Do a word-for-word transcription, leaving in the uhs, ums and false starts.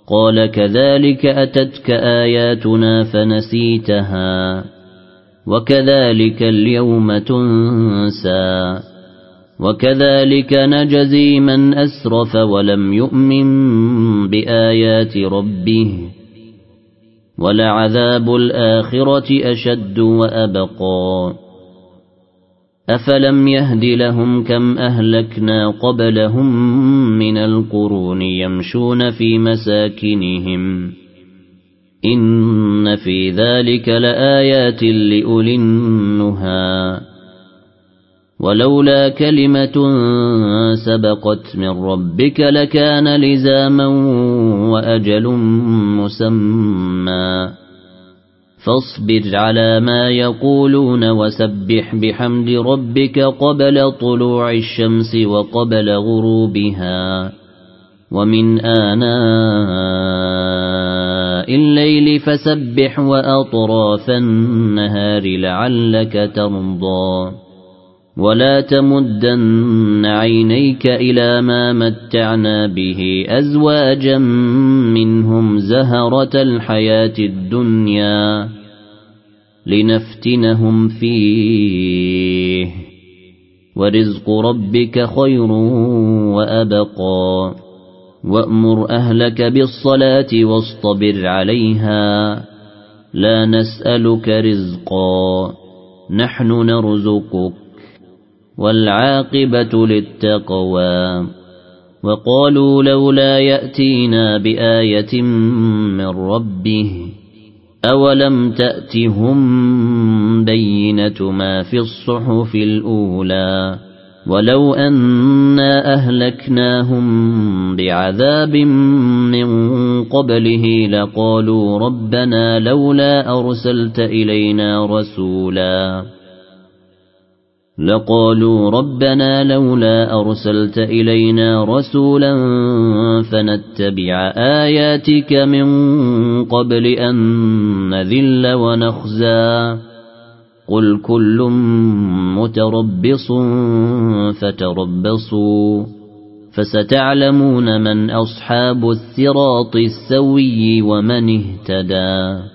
قال كذلك أتتك آياتنا فنسيتها وكذلك اليوم تنسى وكذلك نجزي من أسرف ولم يؤمن بآيات ربه ولعذاب الآخرة أشد وأبقى أفلم يهد لهم كم أهلكنا قبلهم من القرون يمشون في مساكنهم إن في ذلك لآيات لأولي النهى ولولا كلمة سبقت من ربك لكان لزاما وأجل مسمى فاصبر على ما يقولون وسبح بحمد ربك قبل طلوع الشمس وقبل غروبها ومن آناء الليل فسبح وأطراف النهار لعلك ترضى ولا تمدن عينيك إلى ما متعنا به أزواجا منهم زهرة الحياة الدنيا لنفتنهم فيه ورزق ربك خير وأبقى وأمر أهلك بالصلاة واصطبر عليها لا نسألك رزقا نحن نرزقك والعاقبة للتقوى وقالوا لولا يأتينا بآية من ربه أولم تأتهم بينة ما في الصحف الأولى ولو أنا أهلكناهم بعذاب من قبله لقالوا ربنا لولا أرسلت إلينا رسولا لقالوا ربنا لولا أرسلت إلينا رسولا فنتبع آياتك من قبل أن نذل ونخزى قل كل متربص فتربصوا فستعلمون من أصحاب الصراط السوي ومن اهتدى.